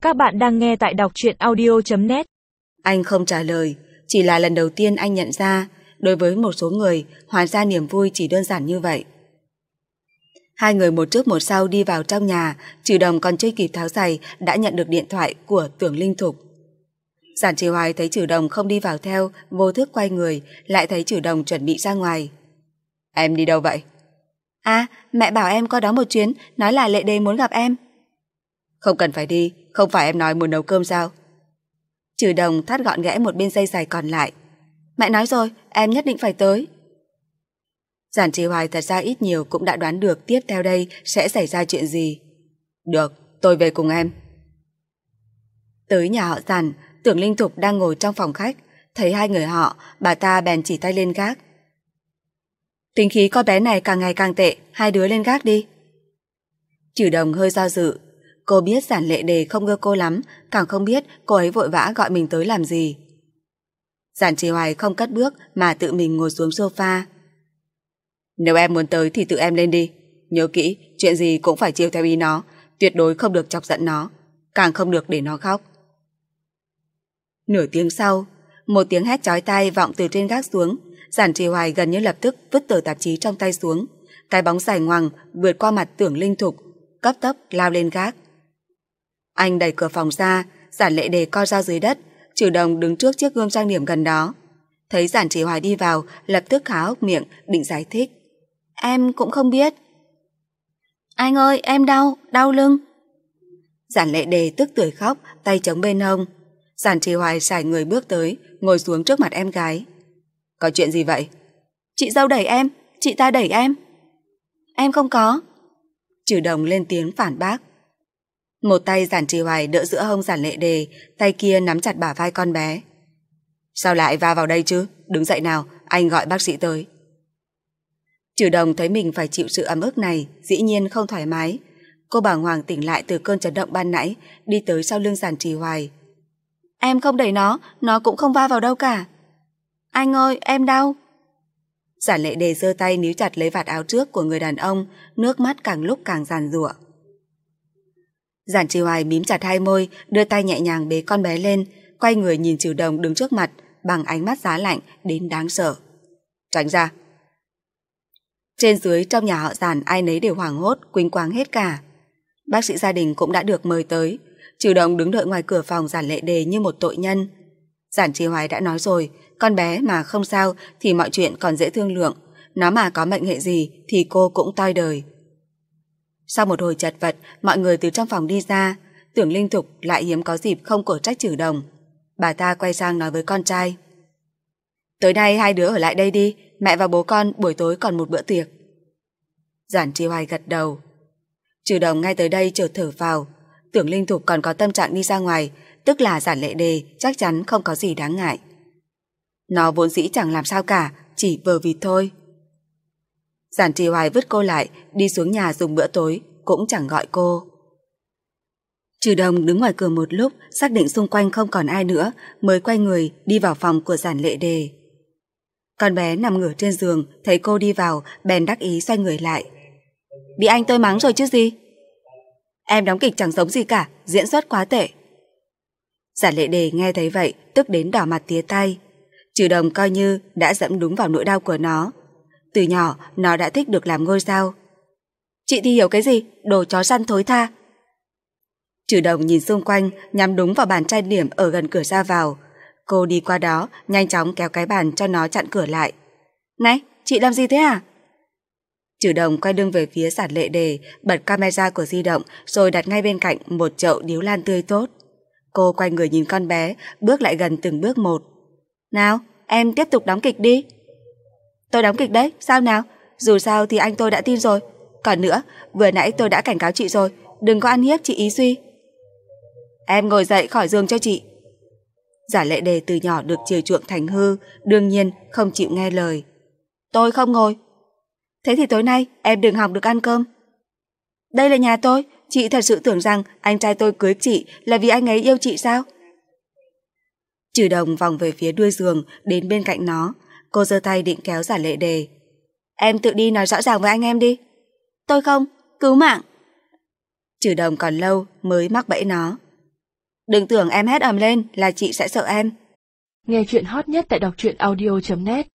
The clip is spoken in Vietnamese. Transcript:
Các bạn đang nghe tại đọc truyện audio.net. Anh không trả lời, chỉ là lần đầu tiên anh nhận ra, đối với một số người, hóa ra niềm vui chỉ đơn giản như vậy. Hai người một trước một sau đi vào trong nhà, Trừ Đồng còn chưa kịp tháo giày đã nhận được điện thoại của Tưởng Linh Thục. Giản Trì Hoài thấy Trừ Đồng không đi vào theo, vô thức quay người, lại thấy Trừ Đồng chuẩn bị ra ngoài. Em đi đâu vậy? À, mẹ bảo em qua đó một chuyến, nói là Lệ Đề muốn gặp em. Không cần phải đi, không phải em nói muốn nấu cơm sao? Trừ Đồng thắt gọn ghẽ một bên dây giày còn lại. Mẹ nói rồi, em nhất định phải tới. Giản Trì Hoài thật ra ít nhiều cũng đã đoán được tiếp theo đây sẽ xảy ra chuyện gì. Được, tôi về cùng em. Tới nhà họ Giản, Tưởng Linh Thục đang ngồi trong phòng khách, thấy hai người họ, bà ta bèn chỉ tay lên gác. Tính khí con bé này càng ngày càng tệ, hai đứa lên gác đi. Trừ Đồng hơi do dự. Cô biết Giản Lệ Đề không ưa cô lắm, càng không biết cô ấy vội vã gọi mình tới làm gì. Giản Trì Hoài không cất bước mà tự mình ngồi xuống sofa. Nếu em muốn tới thì tự em lên đi. Nhớ kỹ, chuyện gì cũng phải chiều theo ý nó, tuyệt đối không được chọc giận nó, càng không được để nó khóc. Nửa tiếng sau, một tiếng hét chói tai vọng từ trên gác xuống. Giản Trì Hoài gần như lập tức vứt tờ tạp chí trong tay xuống. Cái bóng dài ngoằng vượt qua mặt Tưởng Linh Thục, cấp tốc lao lên gác. Anh đẩy cửa phòng ra, Giản Lệ Đề co ra dưới đất, Trừ Đồng đứng trước chiếc gương trang điểm gần đó. Thấy Giản Trì Hoài đi vào, lập tức há hốc miệng định giải thích. Em cũng không biết. Anh ơi, em đau lưng. Giản Lệ Đề tức tưởi khóc, tay chống bên hông. Giản Trì Hoài sải người bước tới, ngồi xuống trước mặt em gái. Có chuyện gì vậy? Chị dâu đẩy em, chị ta đẩy em. Em không có. Trừ Đồng lên tiếng phản bác. Một tay Giản Trì Hoài đỡ giữa hông Giản Lệ Đề, tay kia nắm chặt bả vai con bé. Sao lại va vào đây chứ? Đứng dậy nào, anh gọi bác sĩ tới. Trừ Đồng thấy mình phải chịu sự ấm ức này, dĩ nhiên không thoải mái. Cô bàng hoàng tỉnh lại từ cơn chấn động ban nãy, đi tới sau lưng Giản Trì Hoài. Em không đẩy nó cũng không va vào đâu cả. Anh ơi, em đau. Giản Lệ Đề giơ tay níu chặt lấy vạt áo trước của người đàn ông, nước mắt càng lúc càng giàn giụa. Giản Trì Hoài mím chặt hai môi, đưa tay nhẹ nhàng bế con bé lên, quay người nhìn Trừ Đồng đứng trước mặt, bằng ánh mắt giá lạnh đến đáng sợ. Tránh ra. Trên dưới trong nhà họ Giản ai nấy đều hoảng hốt, quỳnh quáng hết cả. Bác sĩ gia đình cũng đã được mời tới. Trừ Đồng đứng đợi ngoài cửa phòng Giản Lệ Đề như một tội nhân. Giản Trì Hoài đã nói rồi, con bé mà không sao thì mọi chuyện còn dễ thương lượng, nó mà có mệnh hệ gì thì cô cũng toi đời. Sau một hồi chật vật, mọi người từ trong phòng đi ra. Tưởng Linh Thục lại hiếm có dịp không cổ trách Trừ Đồng. Bà ta quay sang nói với con trai. Tối nay hai đứa ở lại đây đi, mẹ và bố con buổi tối còn một bữa tiệc. Giản Trì Hoài gật đầu. Trừ Đồng ngay tới đây chợt thở phào. Tưởng Linh Thục còn có tâm trạng đi ra ngoài, tức là Giản Lệ Đề chắc chắn không có gì đáng ngại. Nó vốn dĩ chẳng làm sao cả, chỉ vờ vịt thôi. Giản Trì Hoài vứt cô lại, đi xuống nhà dùng bữa tối, cũng chẳng gọi cô. Trừ Đồng đứng ngoài cửa một lúc, xác định xung quanh không còn ai nữa, mới quay người đi vào phòng của Giản Lệ Đề. Con bé nằm ngửa trên giường, thấy cô đi vào, bèn đắc ý xoay người lại. Bị anh tôi mắng rồi chứ gì? Em đóng kịch chẳng giống gì cả, diễn xuất quá tệ. Giản Lệ Đề nghe thấy vậy, tức đến đỏ mặt tía tay. Trừ Đồng coi như đã dẫm đúng vào nỗi đau của nó. Từ nhỏ, nó đã thích được làm ngôi sao. Chị thì hiểu cái gì, đồ chó săn thối tha. Trừ Đồng nhìn xung quanh, nhắm đúng vào bàn trang điểm ở gần cửa ra vào. Cô đi qua đó, nhanh chóng kéo cái bàn cho nó chặn cửa lại. Này, chị làm gì thế à? Trừ Đồng quay lưng về phía Giản Lệ Đề, bật camera của di động rồi đặt ngay bên cạnh một chậu điếu lan tươi tốt. Cô quay người nhìn con bé, bước lại gần từng bước một. Nào, em tiếp tục đóng kịch đi. Tôi đóng kịch đấy, sao nào? Dù sao thì anh tôi đã tin rồi. Còn nữa, vừa nãy tôi đã cảnh cáo chị rồi, đừng có ăn hiếp chị Ý Duy. Em ngồi dậy khỏi giường cho chị. Giản Lệ Đề từ nhỏ được chiều chuộng thành hư, đương nhiên không chịu nghe lời. Tôi không ngồi. Thế thì tối nay em đừng hòng được ăn cơm. Đây là nhà tôi, chị thật sự tưởng rằng anh trai tôi cưới chị là vì anh ấy yêu chị sao? Trừ Đồng vòng về phía đuôi giường, đến bên cạnh nó. Cô giơ tay định kéo Giản Lệ Đề. Em tự đi nói rõ ràng với anh em đi. Tôi không, cứu mạng. Trừ Đồng còn lâu mới mắc bẫy nó. Đừng tưởng em hét ầm lên là chị sẽ sợ em. Nghe chuyện hot nhất tại đọc truyện audio.net